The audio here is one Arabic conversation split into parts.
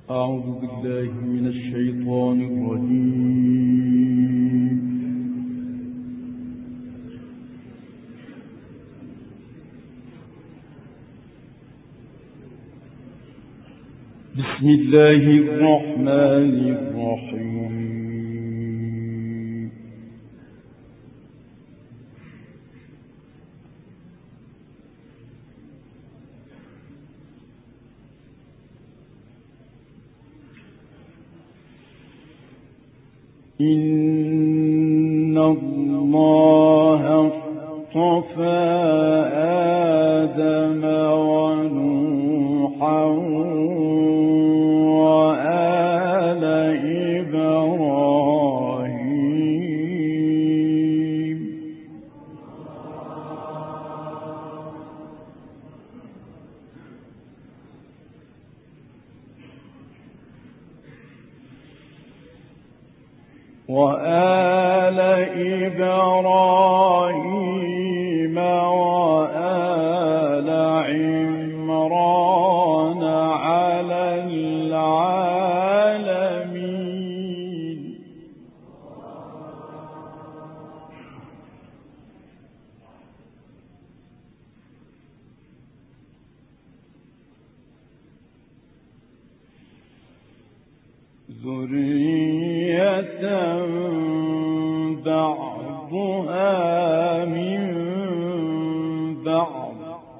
أعوذ بالله من الشيطان الرجيم. بسم الله الرحمن الرحيم. إن الله اصطفى آدم ونوحا وآل إبراهيم وآل عمران على العالمين. ذرية بعضها من بعض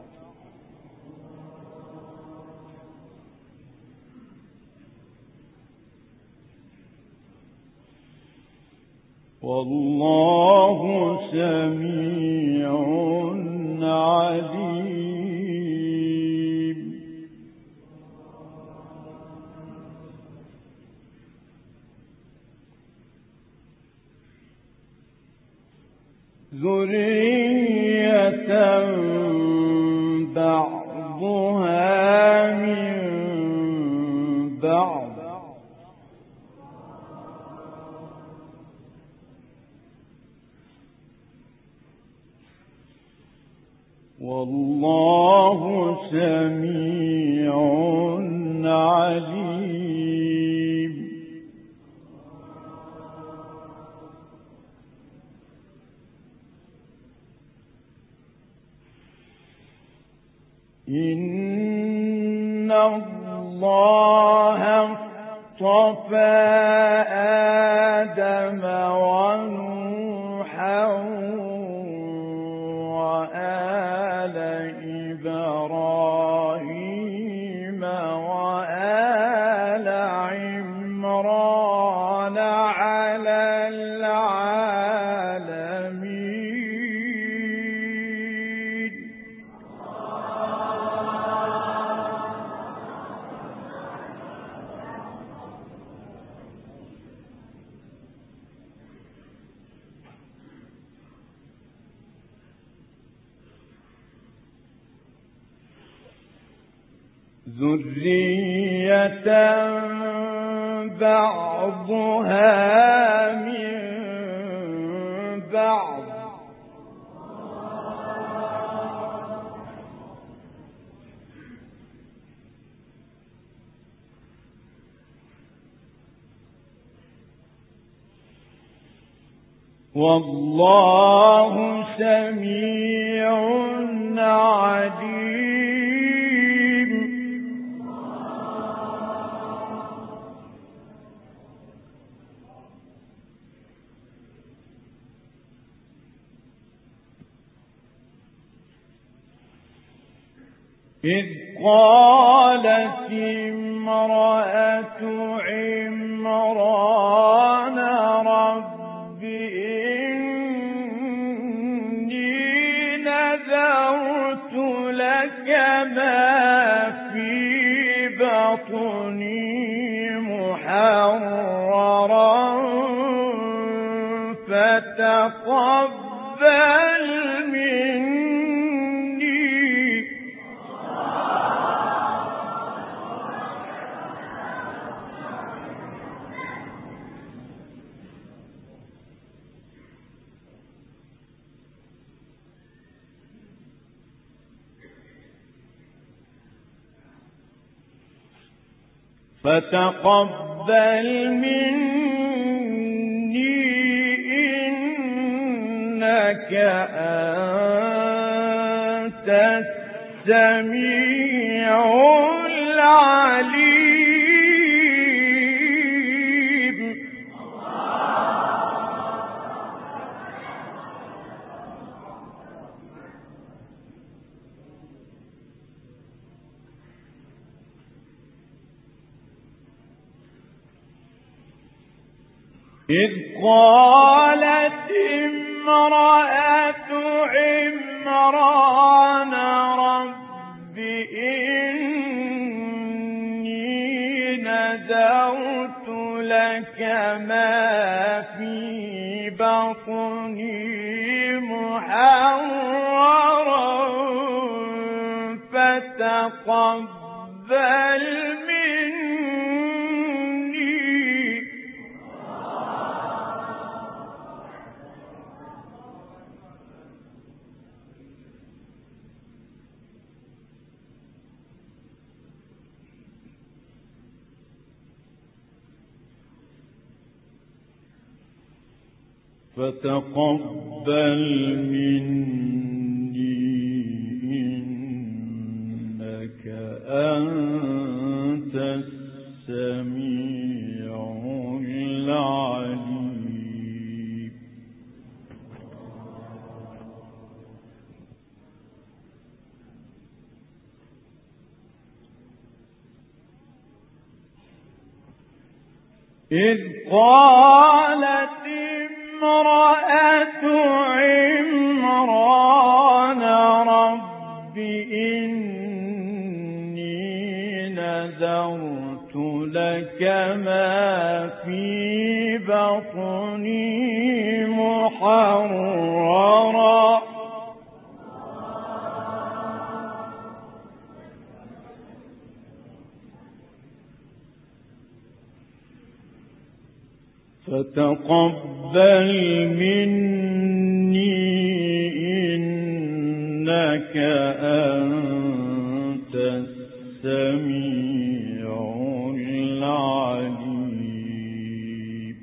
والله سميع عليم. ذرية بعضها من بعض والله سميع عليم. إن الله اصطفى آدم ونوحا وآل إبراهيم وآل عمران على العالمين. ذرية بعضها من بعض والله سميع عليم. إذ قالت امرأة عمران رب إني نذرت لك ما في بطني محررا فتقبل مني. فتقبل مني إنك أنت السميع العليم. إذ قالت امرأة عمران رب إني نذرت لك ما في بطني محررا فتقبل مني إنك أنت السميع العليم. إذ قالت امرأة عمران رب إني نذرت لك ما في بطني محررا فتقبل مني إنك أنت السميع العليم.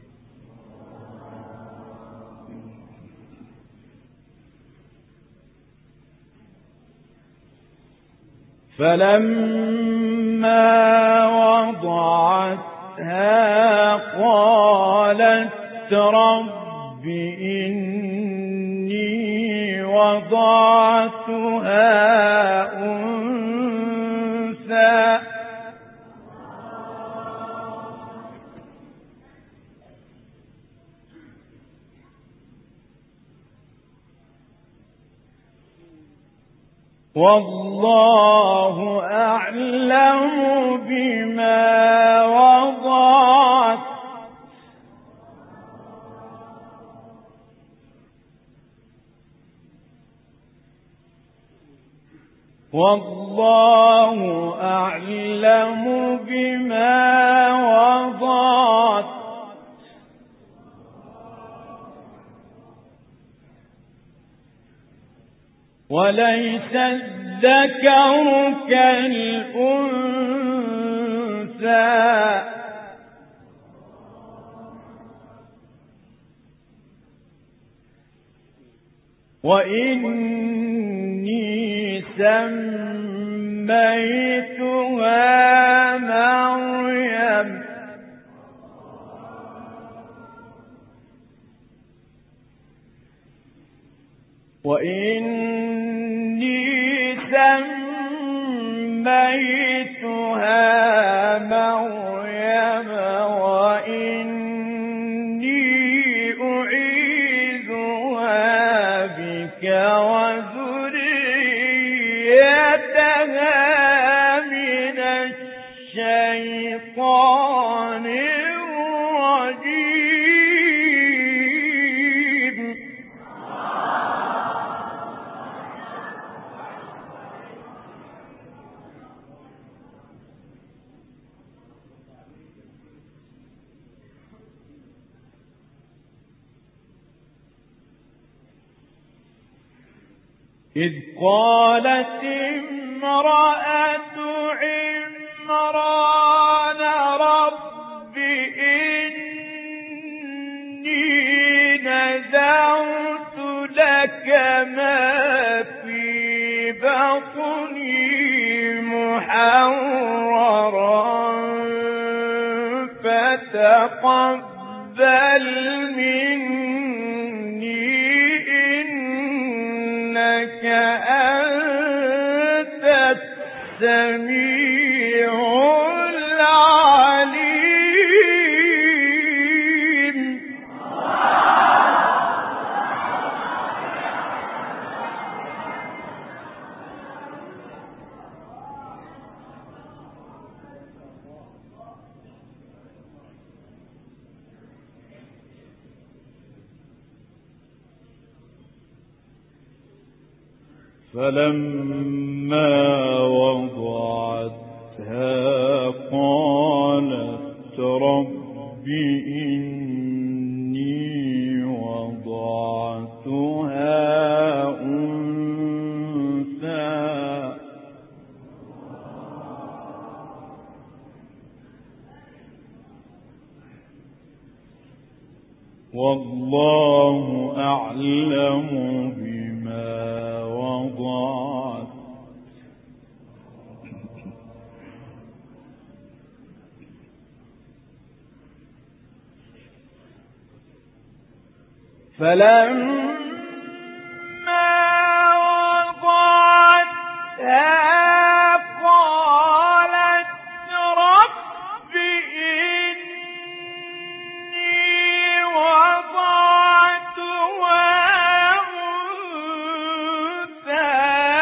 فلما وضعتها قالت رب إني وضعتها أنثى والله أعلم بما وضعت والله أعلم بما وضعت وليس الذكر كالأنثى وإني سميتها مريم وإني أعيذها بك وذريتها من الشيطان الرجيم. إذ قالت امرأة عمران مبررا فتقبل مني إنك أنت السميع العليم. فلما وضعتها قالت رب إني وضعتها أنثى والله أعلم بما وضعت فلما وضعتها قالت رب إني وضعتها أنثى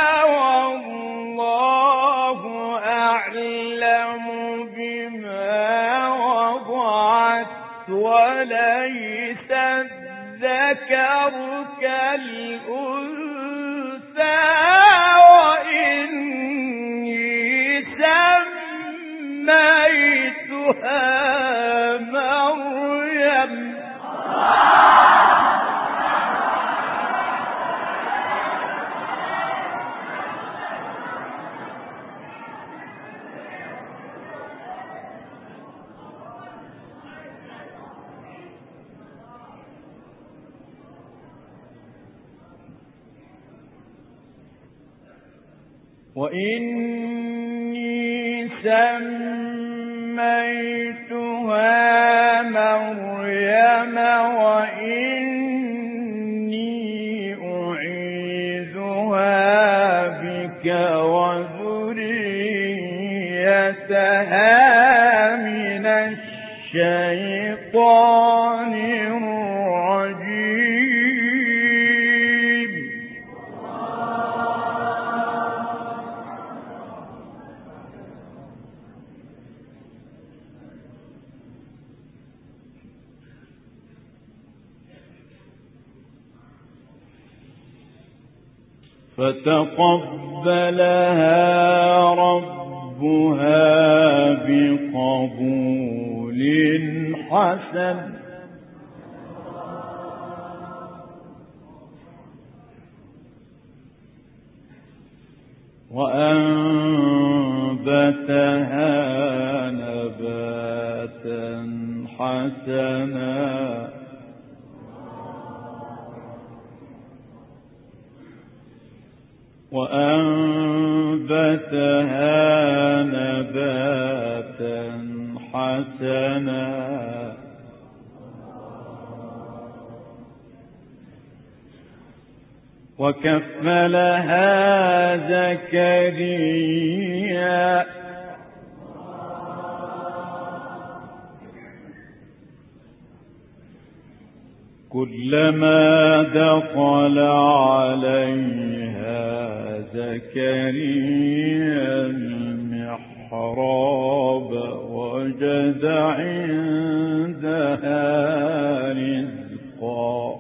والله أعلم بما وضعت وليس الذكر كالأنثى وإني سميتها مريم. وإني سميتها مريم وإني أعيذها بك وذريتها من الشيطان الرجيم. فتقبلها ربها بقبول حسن وأنبتها نباتا حسنا وكفلها زكريا كلما دخل عليها زكريا المحراب وجد عندها رزقا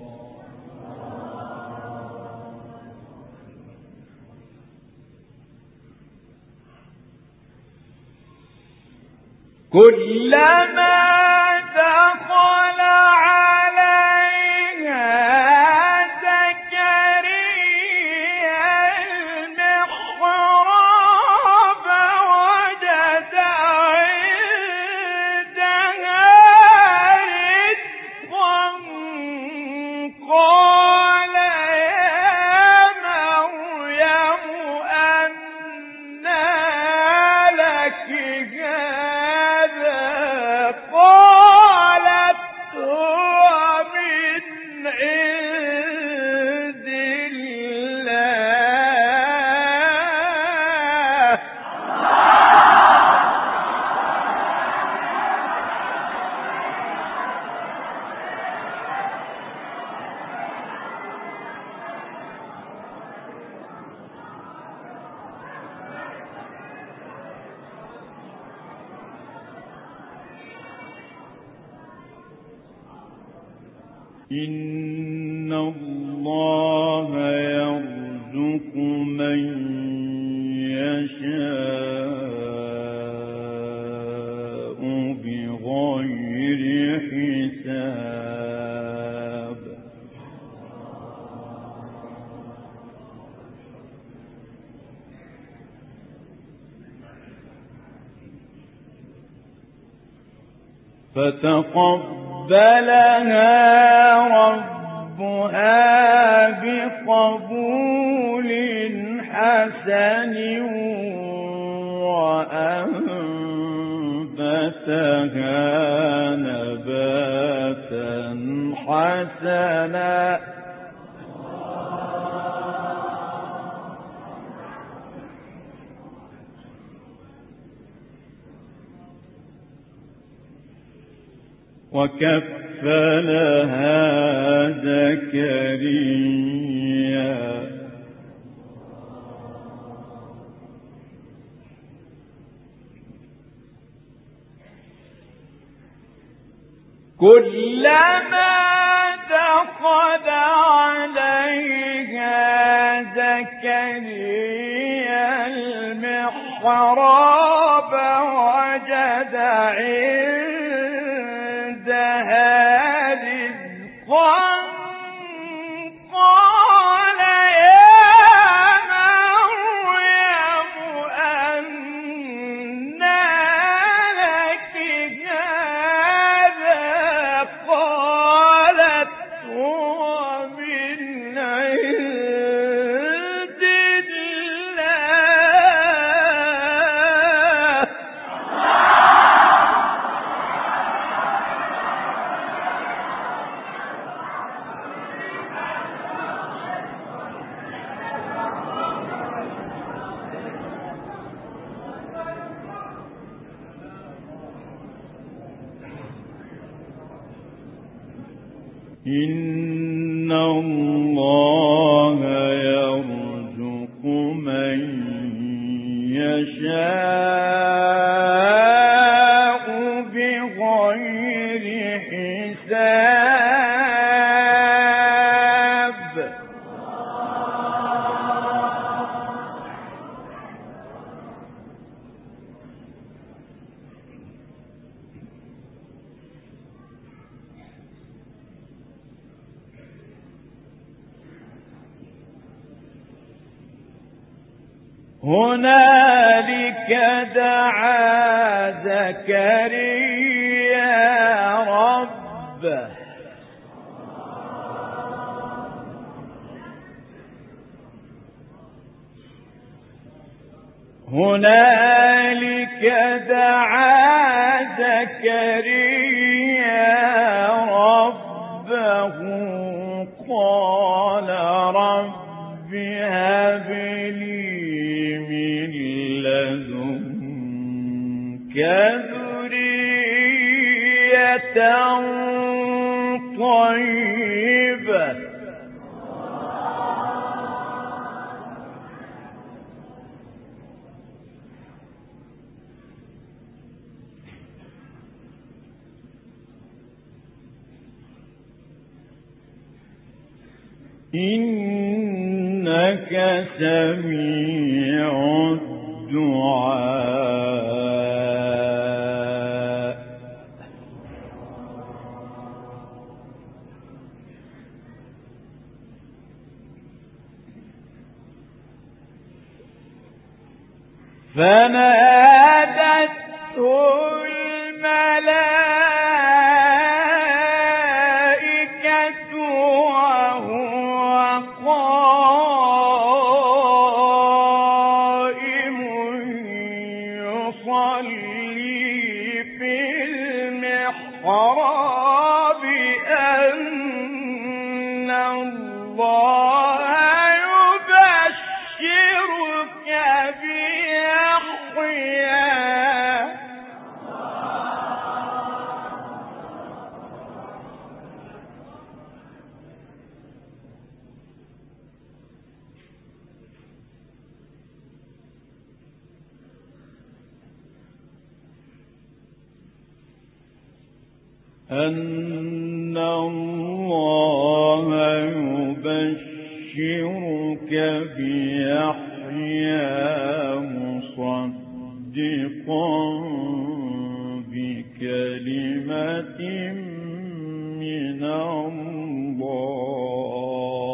كلما دخل عليها زكريا المحراب وجد عندها رزقا قال يا مريم أنى لك إن الله يرزق من يشاء بغير حساب فتقبلها ربها بقبول حسن وأنبتها نباتا حسنا وكفلها زكريا كلما دخل عليها زكريا المحراب وجد عندها رزقا قال يا مريم أنى لك هذا قالت هو من عند الله إن الله يرزق من يشاء بغير حساب هنالك دعا زكريا ربه هنالك دعا زكريا ربه قال رب هب لي من لدنك ذرية طيبة إنك سميع الدعاء فنادته الملائكة وهو قائم يصلي في المحراب أن الله يبشرك بيحيى أن الله بيحيى مصدقا بكلمة من الله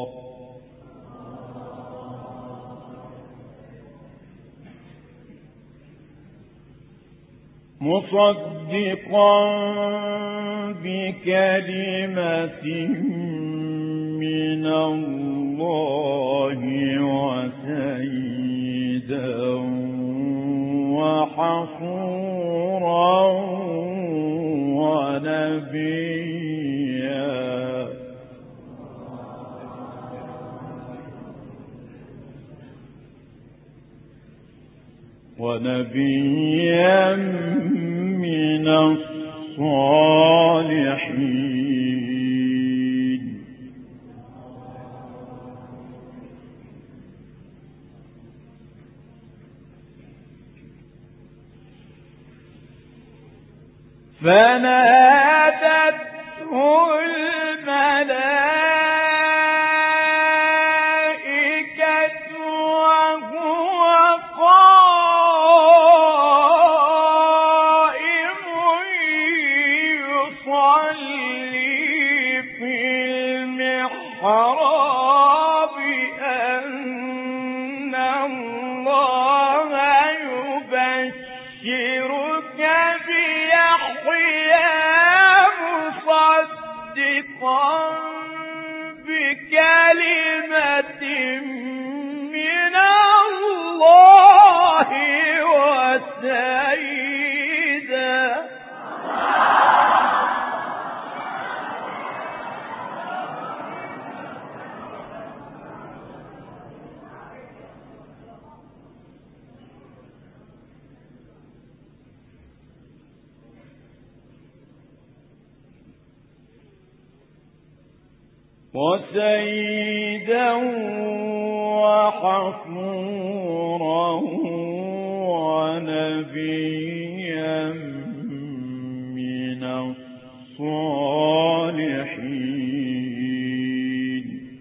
وسيدا وحصورا ونبيا من الصالحين فنادته الملائكة وهو قائم يصلي في المحراب أن الله يبشرك بيحيى مصدقا بكلمة من الله وسيدا وحصورا ونبيا من الصالحين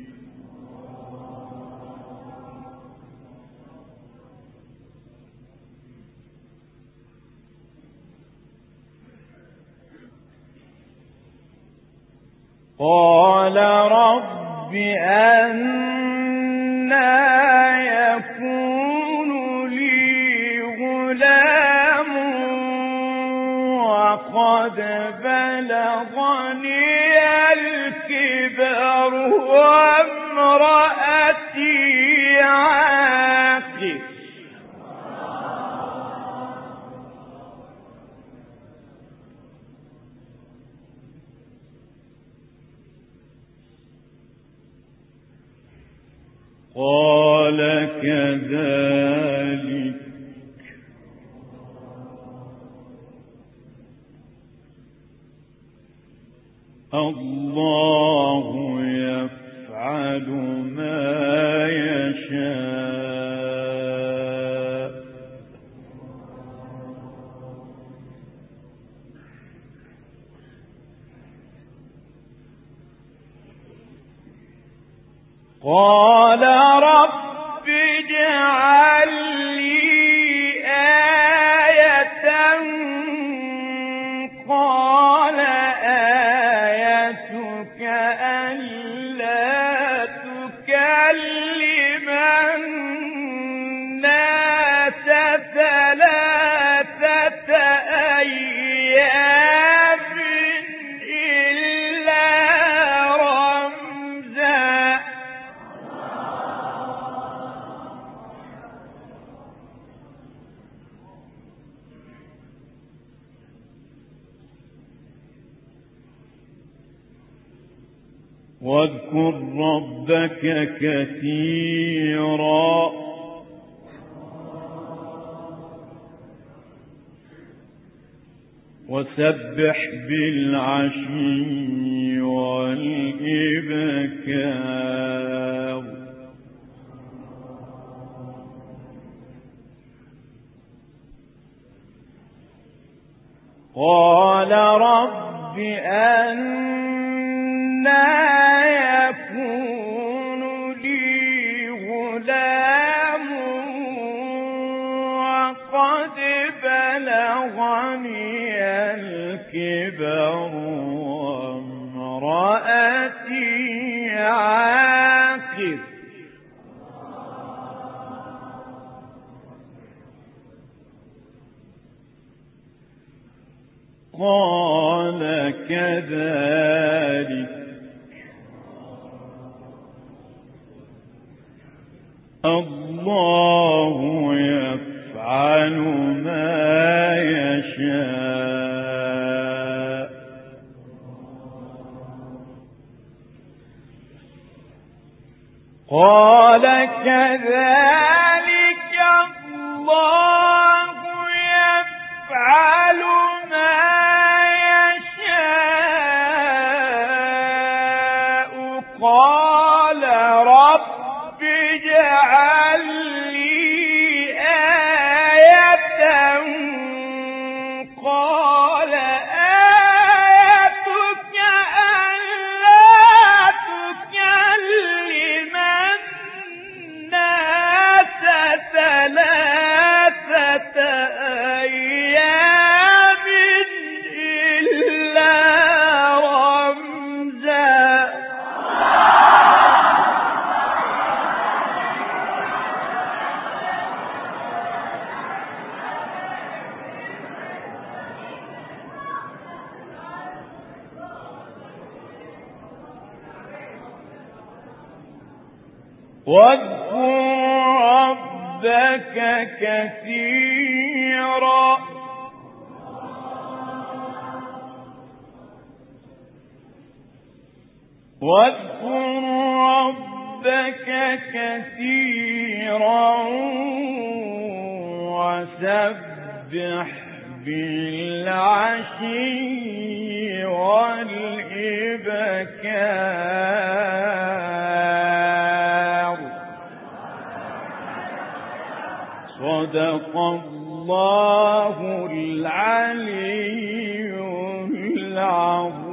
قال رب أنى يكون لي غلام وقد بلغني الكبر وامرأتي عاقر قال كذلك الله يفعل ما يشاء قال رب اجعل لي آية قال آيتك ألا تكلم الناس ثلاثة أيام إلا رمزا واذكر ربك كثيرا وسبح بالعشي والإبكار قال رب أنى يكون لي الكبر وامرأتي عاقر قال كذلك الله يفعل ما يشاء قال كذلك الله يفعل ما يشاء قال رب اجعل لي آية قال آيتك ألا تكلم الناس ثلاثة أيام إلا رمزا واذكر ربك كثيرا واذكر ربك كثيرا وسبح بالعشي والإبكار صدق الله العلي العظيم